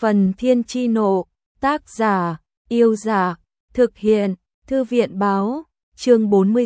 Phần Thiên Chi Nộ, tác giả, Yêu Dạ, thực hiện, Thư viện Báo, chương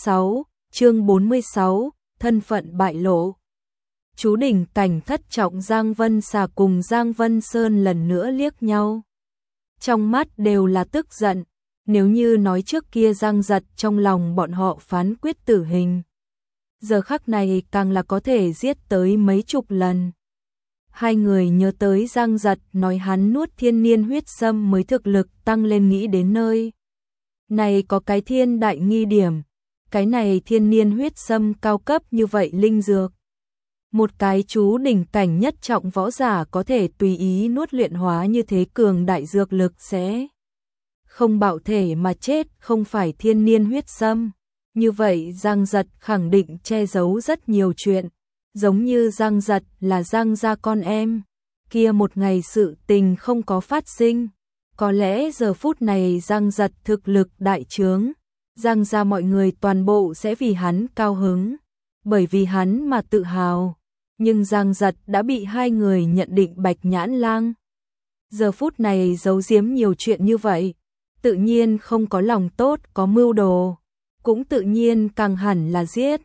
46, thân phận bại lộ. Chú đỉnh cảnh thất trọng Giang Vân Xà cùng Giang Vân Sơn lần nữa liếc nhau. Trong mắt đều là tức giận, nếu như nói trước kia Giang Giật trong lòng bọn họ phán quyết tử hình. Giờ khắc này càng là có thể giết tới mấy chục lần. Hai người nhớ tới Giang Giật nói hắn nuốt thiên niên huyết sâm mới thực lực tăng lên, nghĩ đến nơi này có cái thiên đại nghi điểm. Cái này thiên niên huyết sâm cao cấp như vậy linh dược. Một cái chú đỉnh cảnh nhất trọng võ giả có thể tùy ý nuốt luyện hóa như thế cường đại dược lực sẽ không bạo thể mà chết, không phải thiên niên huyết sâm. Như vậy Giang Giật khẳng định che giấu rất nhiều chuyện. Giống như Giang Giật là Giang gia con em, kia một ngày sự tình không có phát sinh, có lẽ giờ phút này Giang Giật thực lực đại trướng, Giang gia mọi người toàn bộ sẽ vì hắn cao hứng, bởi vì hắn mà tự hào. Nhưng Giang Giật đã bị hai người nhận định Bạch Nhãn Lang. Giờ phút này giấu giếm nhiều chuyện như vậy, tự nhiên không có lòng tốt, có mưu đồ, cũng tự nhiên càng hẳn là giết.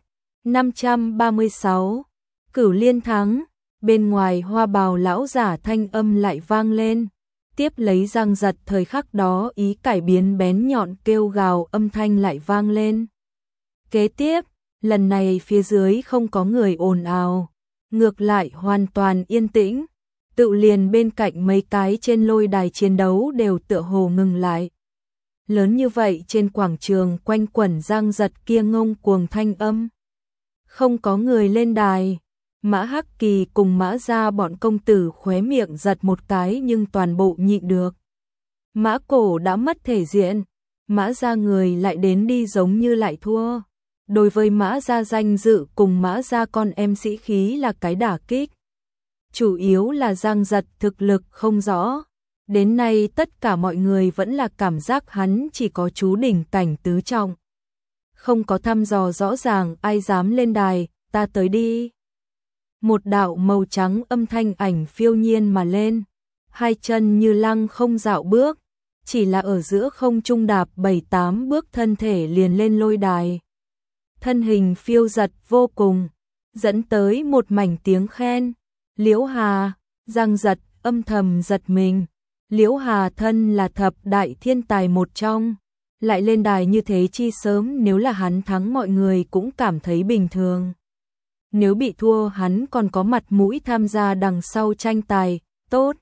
536 Cửu Liên thắng, bên ngoài hoa bào lão giả thanh âm lại vang lên. Tiếp lấy Giang Giật thời khắc đó ý cải biến bén nhọn kêu gào âm thanh lại vang lên. Kế tiếp, lần này phía dưới không có người ồn ào, ngược lại hoàn toàn yên tĩnh. Tự liền bên cạnh mấy cái trên lôi đài chiến đấu đều tựa hồ ngừng lại. Lớn như vậy trên quảng trường quanh quẩn Giang Giật kia ngông cuồng thanh âm. Không có người lên đài. Mã Hắc Kỳ cùng Mã gia bọn công tử khóe miệng giật một cái nhưng toàn bộ nhịn được. Mã Cổ đã mất thể diện, Mã gia người lại đến đi giống như lại thua. Đối với Mã gia danh dự cùng Mã gia con em sĩ khí là cái đả kích. Chủ yếu là Giang Giật thực lực không rõ. Đến nay tất cả mọi người vẫn là cảm giác hắn chỉ có chú đỉnh cảnh tứ trọng. Không có thăm dò rõ ràng ai dám lên đài, ta tới đi. Một đạo màu trắng âm thanh ảnh phiêu nhiên mà lên, hai chân như lăng không dạo bước, chỉ là ở giữa không trung đạp 7-8 bước thân thể liền lên lôi đài. Thân hình phiêu giật vô cùng, dẫn tới một mảnh tiếng khen. Liễu Hà, Giang Giật âm thầm giật mình. Liễu Hà thân là thập đại thiên tài một trong, lại lên đài như thế chi sớm, nếu là hắn thắng mọi người cũng cảm thấy bình thường. Nếu bị thua hắn còn có mặt mũi tham gia đằng sau tranh tài, tốt.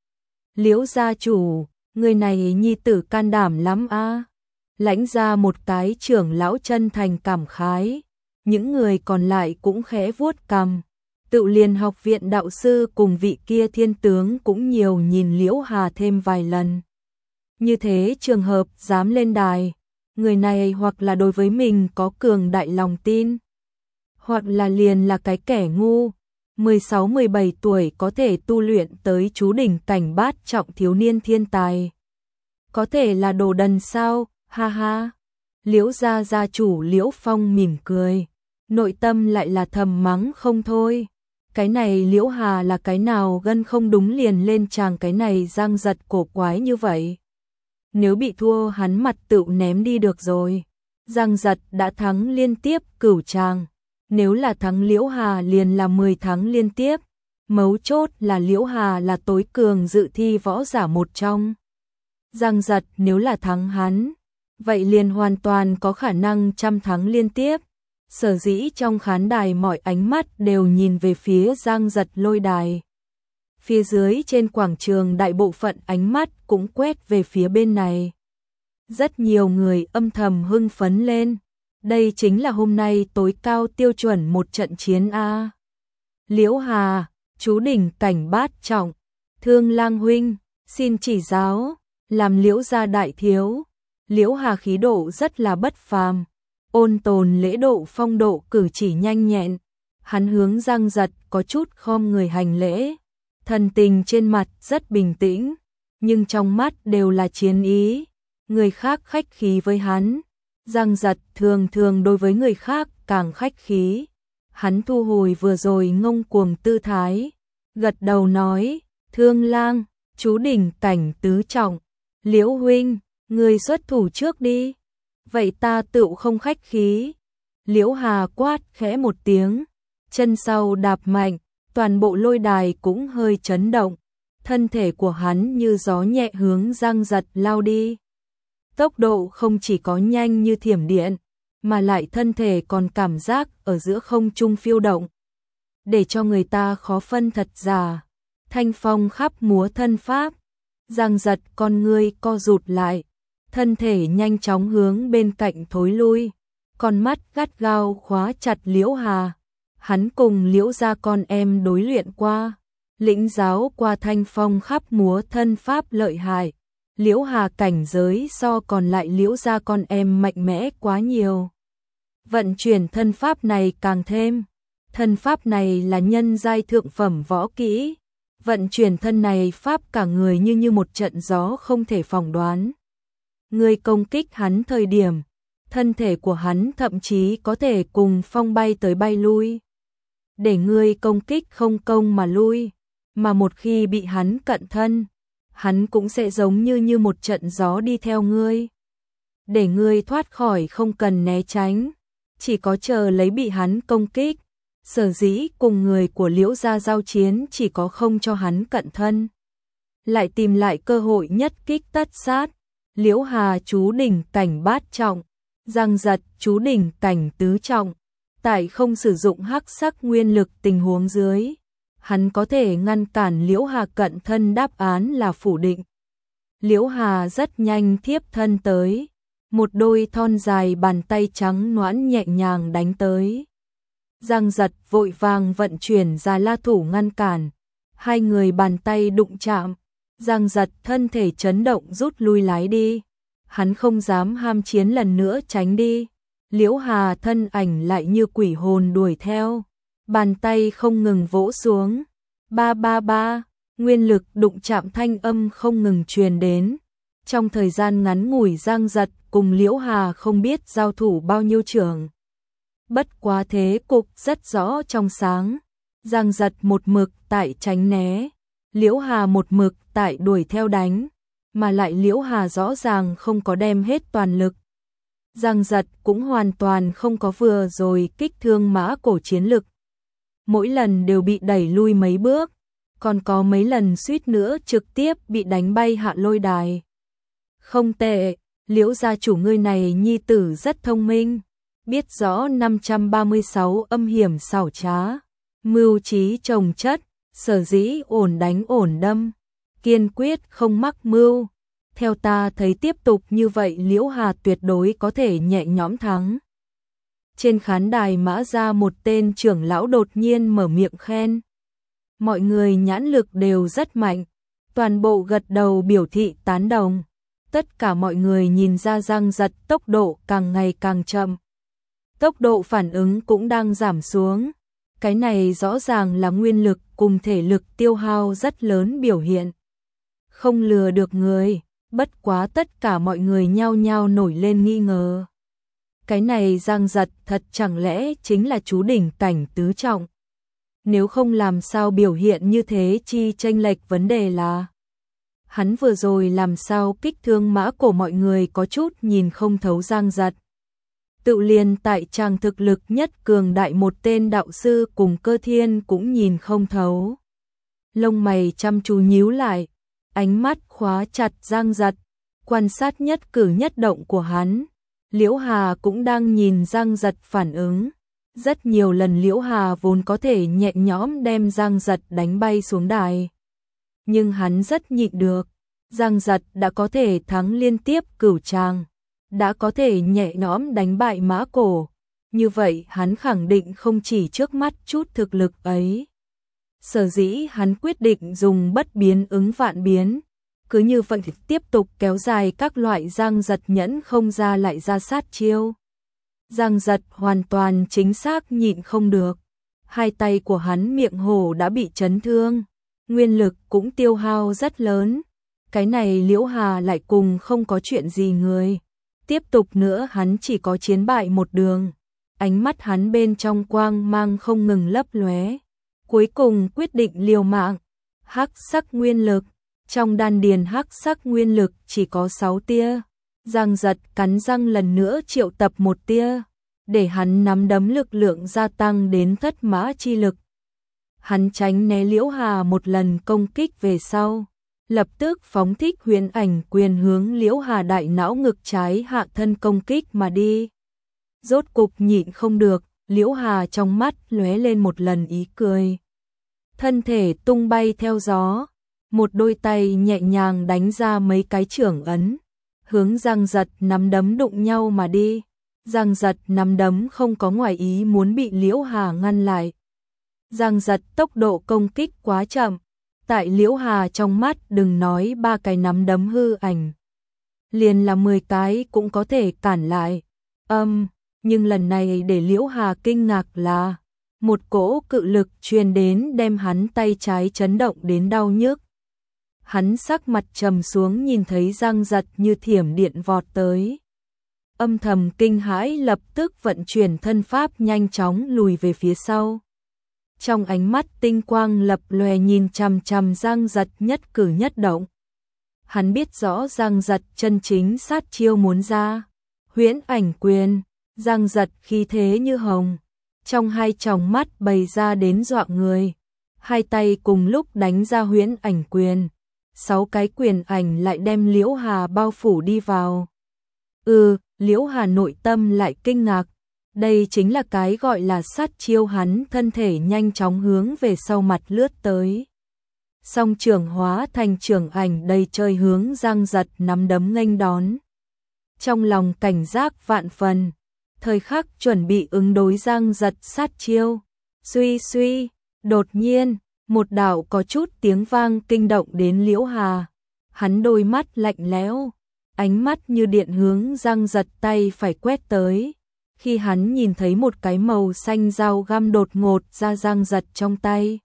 Liễu gia chủ, người này nhi tử can đảm lắm a. Lãnh ra một cái trưởng lão chân thành cảm khái, những người còn lại cũng khẽ vuốt cằm. Tự liền học viện đạo sư cùng vị kia thiên tướng cũng nhiều nhìn Liễu Hà thêm vài lần. Như thế trường hợp dám lên đài, người này hoặc là đối với mình có cường đại lòng tin, hoặc là liền là cái kẻ ngu. 16-17 tuổi có thể tu luyện tới chú đỉnh cảnh bát trọng thiếu niên thiên tài. Có thể là đồ đần sao, ha ha. Liễu gia gia chủ Liễu Phong mỉm cười, nội tâm lại là thầm mắng không thôi. Cái này Liễu Hà là cái nào gân không đúng liền lên chàng, cái này Giang Giật cổ quái như vậy. Nếu bị thua hắn mặt tựu ném đi được rồi. Giang Giật đã thắng liên tiếp cửu tràng. Nếu là thắng Liễu Hà liền là 10 thắng liên tiếp. Mấu chốt là Liễu Hà là tối cường dự thi võ giả một trong. Giang Giật nếu là thắng hắn, vậy liền hoàn toàn có khả năng trăm thắng liên tiếp. Sở dĩ trong khán đài mọi ánh mắt đều nhìn về phía Giang Giật lôi đài. Phía dưới trên quảng trường đại bộ phận ánh mắt cũng quét về phía bên này. Rất nhiều người âm thầm hưng phấn lên. Đây chính là hôm nay tối cao tiêu chuẩn một trận chiến a. Liễu Hà, chú đỉnh cảnh bát trọng, Thương Lang huynh, xin chỉ giáo, làm Liễu gia đại thiếu. Liễu Hà khí độ rất là bất phàm, ôn tồn lễ độ phong độ cử chỉ nhanh nhẹn. Hắn hướng Giang Giật có chút khom người hành lễ, thần tình trên mặt rất bình tĩnh, nhưng trong mắt đều là chiến ý. Người khác khách khí với hắn, Giang Giật thường thường đối với người khác càng khách khí. Hắn thu hồi vừa rồi ngông cuồng tư thái, gật đầu nói, Thương Lang, Chú đỉnh cảnh tứ trọng, Liễu huynh, người xuất thủ trước đi. Vậy ta tựu không khách khí. Liễu Hà quát khẽ một tiếng, chân sau đạp mạnh, toàn bộ lôi đài cũng hơi chấn động, thân thể của hắn như gió nhẹ hướng Giang Giật lao đi. Tốc độ không chỉ có nhanh như thiểm điện, mà lại thân thể còn cảm giác ở giữa không trung phiêu động, để cho người ta khó phân thật giả. Thanh phong khắp múa thân pháp, Giang Giật con ngươi co rụt lại, thân thể nhanh chóng hướng bên cạnh thối lui, con mắt gắt gao khóa chặt Liễu Hà. Hắn cùng Liễu gia con em đối luyện qua, lĩnh giáo qua thanh phong khắp múa thân pháp lợi hại. Liễu Hà cảnh giới so còn lại Liễu gia con em mạnh mẽ quá nhiều. Vận chuyển thân pháp này càng thêm, thân pháp này là nhân giai thượng phẩm võ kỹ, vận chuyển thân này pháp cả người như một trận gió không thể phỏng đoán. Người công kích hắn thời điểm, thân thể của hắn thậm chí có thể cùng phong bay tới bay lui. Để ngươi công kích không công mà lui, mà một khi bị hắn cận thân, hắn cũng sẽ giống như một trận gió đi theo ngươi. Để ngươi thoát khỏi không cần né tránh, chỉ có chờ lấy bị hắn công kích. Sở dĩ cùng người của Liễu gia giao chiến chỉ có không cho hắn cận thân, lại tìm lại cơ hội nhất kích tất sát. Liễu Hà chú đỉnh cảnh bát trọng, Giang Giật chú đỉnh cảnh tứ trọng, tại không sử dụng hắc sắc nguyên lực tình huống dưới, hắn có thể ngăn cản Liễu Hà cận thân, đáp án là phủ định. Liễu Hà rất nhanh thiếp thân tới, một đôi thon dài bàn tay trắng nõn nhẹ nhàng đánh tới. Giang Giật vội vàng vận chuyển ra la thủ ngăn cản, hai người bàn tay đụng chạm, Giang Giật thân thể chấn động rút lui lái đi, hắn không dám ham chiến lần nữa tránh đi. Liễu Hà thân ảnh lại như quỷ hồn đuổi theo, bàn tay không ngừng vỗ xuống, ba ba ba, nguyên lực đụng chạm thanh âm không ngừng truyền đến. Trong thời gian ngắn ngủi Giang Giật cùng Liễu Hà không biết giao thủ bao nhiêu trường. Bất quá thế cục rất rõ trong sáng, Giang Giật một mực tại tránh né, Liễu Hà một mực tại đuổi theo đánh, mà lại Liễu Hà rõ ràng không có đem hết toàn lực. Giang Giật cũng hoàn toàn không có vừa rồi kích thương mã cổ chiến lực. Mỗi lần đều bị đẩy lui mấy bước, còn có mấy lần suýt nữa trực tiếp bị đánh bay hạ lôi đài. Không tệ, Liễu gia chủ ngươi này nhi tử rất thông minh, biết rõ 536 âm hiểm xảo trá, mưu trí chồng chất, sở dĩ ổn đánh ổn đâm, kiên quyết không mắc mưu. Theo ta thấy tiếp tục như vậy Liễu Hà tuyệt đối có thể nhẹ nhõm thắng. Trên khán đài Mã gia một tên trưởng lão đột nhiên mở miệng khen. Mọi người nhãn lực đều rất mạnh, toàn bộ gật đầu biểu thị tán đồng. Tất cả mọi người nhìn ra Giang Giật tốc độ càng ngày càng chậm. Tốc độ phản ứng cũng đang giảm xuống. Cái này rõ ràng là nguyên lực cùng thể lực tiêu hao rất lớn biểu hiện. Không lừa được người, bất quá tất cả mọi người nhao nhao nổi lên nghi ngờ. Cái này Giang Giật thật chẳng lẽ chính là chú đỉnh cảnh tứ trọng? Nếu không làm sao biểu hiện như thế, chi chênh lệch vấn đề là hắn vừa rồi làm sao kích thương mã cổ, mọi người có chút nhìn không thấu Giang Giật. Tự liền tại chàng thực lực nhất cường đại một tên đạo sư cùng Cơ Thiên cũng nhìn không thấu. Lông mày chăm chú nhíu lại, ánh mắt khóa chặt Giang Giật, quan sát nhất cử nhất động của hắn. Liễu Hà cũng đang nhìn Giang Giật phản ứng. Rất nhiều lần Liễu Hà vốn có thể nhẹ nhõm đem Giang Giật đánh bay xuống đài, nhưng hắn rất nhịn được. Giang Giật đã có thể thắng liên tiếp cửu tràng, đã có thể nhẹ nhõm đánh bại mã cổ, như vậy hắn khẳng định không chỉ trước mắt chút thực lực ấy. Sở dĩ hắn quyết định dùng bất biến ứng vạn biến, cứ như vậy tiếp tục kéo dài các loại. Giang Giật nhẫn không ra lại ra sát chiêu. Giang Giật hoàn toàn chính xác nhịn không được, hai tay của hắn miệng hổ đã bị chấn thương, nguyên lực cũng tiêu hao rất lớn. Cái này Liễu Hà lại cùng không có chuyện gì người. Tiếp tục nữa hắn chỉ có chiến bại một đường. Ánh mắt hắn bên trong quang mang không ngừng lấp lóe. Cuối cùng quyết định liều mạng, hắc sắc nguyên lực, Trong đan điền hắc sắc nguyên lực chỉ có 6 tia. Giang Giật cắn răng lần nữa triệu tập một tia, để hắn nắm đấm lực lượng gia tăng đến thất mã chi lực. Hắn tránh né Liễu Hà một lần công kích về sau, lập tức phóng thích Huyễn Ảnh Quyền hướng Liễu Hà đại não ngực trái hạ thân công kích mà đi. Rốt cục nhịn không được, Liễu Hà trong mắt lóe lên một lần ý cười. Thân thể tung bay theo gió, một đôi tay nhẹ nhàng đánh ra mấy cái chưởng ấn, hướng Giang Giật nắm đấm đụng nhau mà đi. Giang Giật nắm đấm không có ngoài ý muốn bị Liễu Hà ngăn lại. Giang Giật tốc độ công kích quá chậm, tại Liễu Hà trong mắt đừng nói 3 cái nắm đấm hư ảnh, liền là 10 cái cũng có thể cản lại. Nhưng lần này để Liễu Hà kinh ngạc là một cỗ cự lực truyền đến đem hắn tay trái chấn động đến đau nhức. Hắn sắc mặt trầm xuống nhìn thấy Giang Giật như thiểm điện vọt tới. Âm thầm kinh hãi lập tức vận chuyển thân pháp nhanh chóng lùi về phía sau. Trong ánh mắt tinh quang lập lòe nhìn chằm chằm Giang Giật nhất cử nhất động. Hắn biết rõ Giang Giật chân chính sát chiêu muốn ra. Huyễn Ảnh Quyền, Giang Giật khí thế như hồng, trong hai tròng mắt bày ra đến dọa người. Hai tay cùng lúc đánh ra Huyễn Ảnh Quyền, 6 cái quyền ảnh lại đem Liễu Hà bao phủ đi vào. Liễu Hà nội tâm lại kinh ngạc, đây chính là cái gọi là sát chiêu. Hắn thân thể nhanh chóng hướng về sau mặt lướt tới. Song trưởng hóa thành trưởng ảnh đầy trời hướng Giang Giật nắm đấm nghênh đón. Trong lòng cảnh giác vạn phần, thời khắc chuẩn bị ứng đối Giang Giật sát chiêu. Suy suy, đột nhiên, một đạo có chút tiếng vang kinh động đến Liễu Hà. Hắn đôi mắt lạnh lẽo, ánh mắt như điện hướng Giang Giật tay phải quét tới. Khi hắn nhìn thấy một cái màu xanh dao găm đột ngột ra Giang Giật trong tay,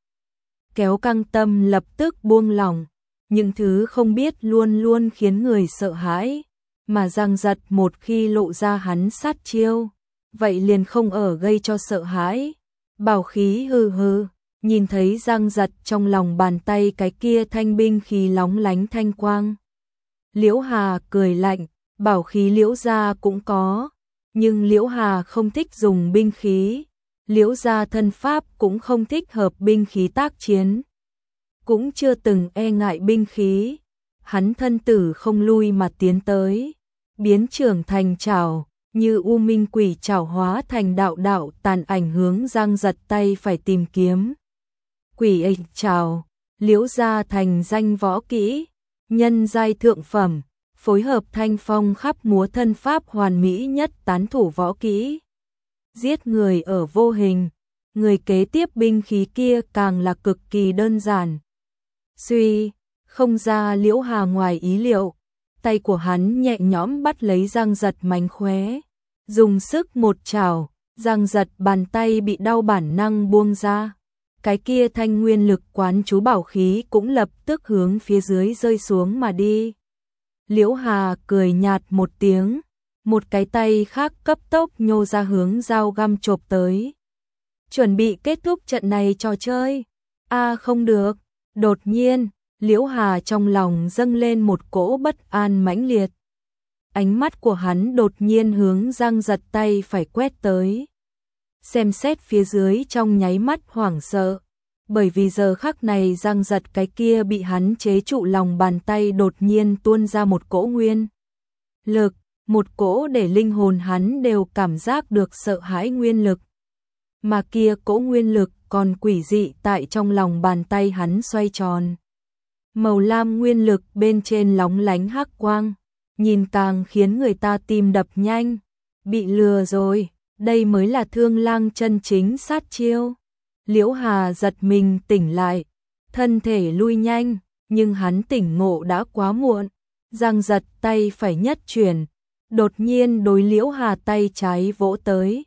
kéo căng tâm lập tức buông lỏng. Những thứ không biết luôn luôn khiến người sợ hãi, mà Giang Giật một khi lộ ra hắn sát chiêu, vậy liền không ở gây cho sợ hãi. Bảo khí hừ hừ, nhìn thấy Giang Giật trong lòng bàn tay cái kia thanh binh khí lóng lánh thanh quang. Liễu Hà cười lạnh, bảo khí Liễu gia cũng có, nhưng Liễu Hà không thích dùng binh khí. Liễu gia thân pháp cũng không thích hợp binh khí tác chiến, cũng chưa từng e ngại binh khí. Hắn thân tử không lui mà tiến tới, biến trưởng thành chảo, như u minh quỷ chảo hóa thành đạo đạo tàn ảnh hướng Giang Giật tay phải tìm kiếm. Quỷ ịch chảo, Liễu gia thành danh võ kỹ, nhân giai thượng phẩm, phối hợp thanh phong khắp múa thân pháp hoàn mỹ nhất tán thủ võ kỹ. Giết người ở vô hình, người kế tiếp binh khí kia càng là cực kỳ đơn giản. Suy, không ra Liễu Hà ngoài ý liệu, tay của hắn nhẹ nhõm bắt lấy Giang Giật mánh khóe, dùng sức một chảo, Giang Giật bàn tay bị đau bản năng buông ra. Cái kia thanh nguyên lực quán chú bảo khí cũng lập tức hướng phía dưới rơi xuống mà đi. Liễu Hà cười nhạt một tiếng, một cái tay khác cấp tốc nhô ra hướng dao găm chộp tới. Chuẩn bị kết thúc trận này trò chơi. Không được. Đột nhiên, Liễu Hà trong lòng dâng lên một cỗ bất an mãnh liệt. Ánh mắt của hắn đột nhiên hướng Giang Giật tay phải quét tới. Xem xét phía dưới trong nháy mắt hoảng sợ, bởi vì giờ khắc này Giang Giật cái kia bị hắn chế trụ lòng bàn tay đột nhiên tuôn ra một cỗ nguyên lực, một cỗ để linh hồn hắn đều cảm giác được sợ hãi nguyên lực. Mà kia cỗ nguyên lực còn quỷ dị tại trong lòng bàn tay hắn xoay tròn. Màu lam nguyên lực bên trên lóng lánh hắc quang, nhìn càng khiến người ta tim đập nhanh. Bị lừa rồi, đây mới là Thương Lang chân chính sát chiêu. Liễu Hà giật mình tỉnh lại, thân thể lui nhanh, nhưng hắn tỉnh ngộ đã quá muộn. Giang Giật tay phải nhất chuyển, đột nhiên đối Liễu Hà tay trái vỗ tới.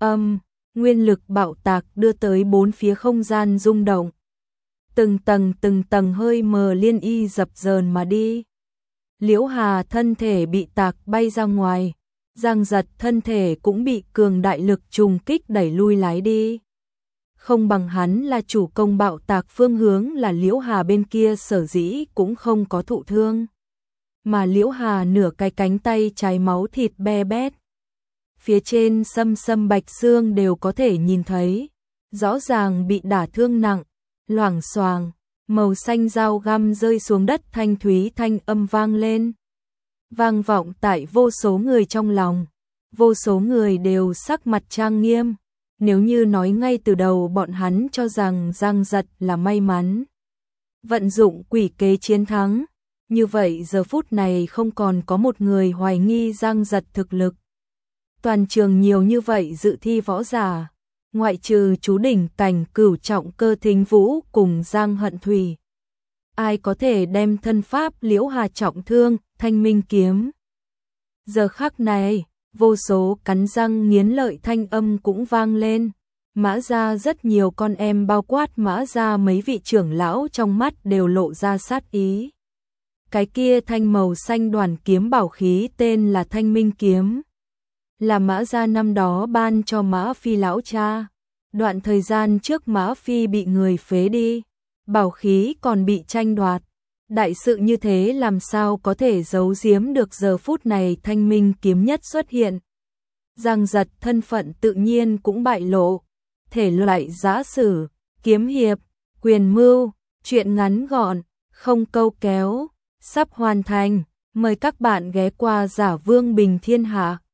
Nguyên lực bạo tạc đưa tới bốn phía không gian rung động. Từng tầng hơi mờ liên y dập dờn mà đi. Liễu Hà thân thể bị tạc bay ra ngoài, Giang Giật thân thể cũng bị cường đại lực trùng kích đẩy lui lái đi. không bằng hắn là chủ công bạo tạc, phương hướng là Liễu Hà bên kia sở dĩ cũng không có thụ thương. Mà Liễu Hà nửa cái cánh tay trái máu thịt be bét. Phía trên xâm bạch xương đều có thể nhìn thấy, rõ ràng bị đả thương nặng, loảng xoàng, màu xanh dao găm rơi xuống đất, thanh thúy thanh âm vang lên. Vang vọng tại vô số người trong lòng, vô số người đều sắc mặt trang nghiêm. Nếu như nói ngay từ đầu bọn hắn cho rằng Giang Giật là may mắn vận dụng quỷ kế chiến thắng, như vậy giờ phút này không còn có một người hoài nghi Giang Giật thực lực. Toàn trường nhiều như vậy dự thi võ giả, ngoại trừ chú đỉnh cảnh cửu trọng Cơ Thính Vũ cùng Giang Hận Thủy, ai có thể đem thân pháp Liễu Hà trọng thương, Thanh Minh kiếm. Giờ khắc này, vô số cắn răng nghiến lợi thanh âm cũng vang lên. Mã gia rất nhiều con em, bao quát Mã gia mấy vị trưởng lão, trong mắt đều lộ ra sát ý. Cái kia thanh màu xanh đoàn kiếm bảo khí tên là Thanh Minh kiếm, là Mã gia năm đó ban cho Mã Phi lão cha. Đoạn thời gian trước Mã Phi bị người phế đi, bảo khí còn bị tranh đoạt. Đại sự như thế làm sao có thể giấu giếm được, giờ phút này Thanh Minh kiếm nhất xuất hiện. Giang Giật thân phận tự nhiên cũng bại lộ, thể loại giã sử, kiếm hiệp, quyền mưu, chuyện ngắn gọn, không câu kéo, sắp hoàn thành. Mời các bạn ghé qua Giả Vương Bình Thiên Hạ.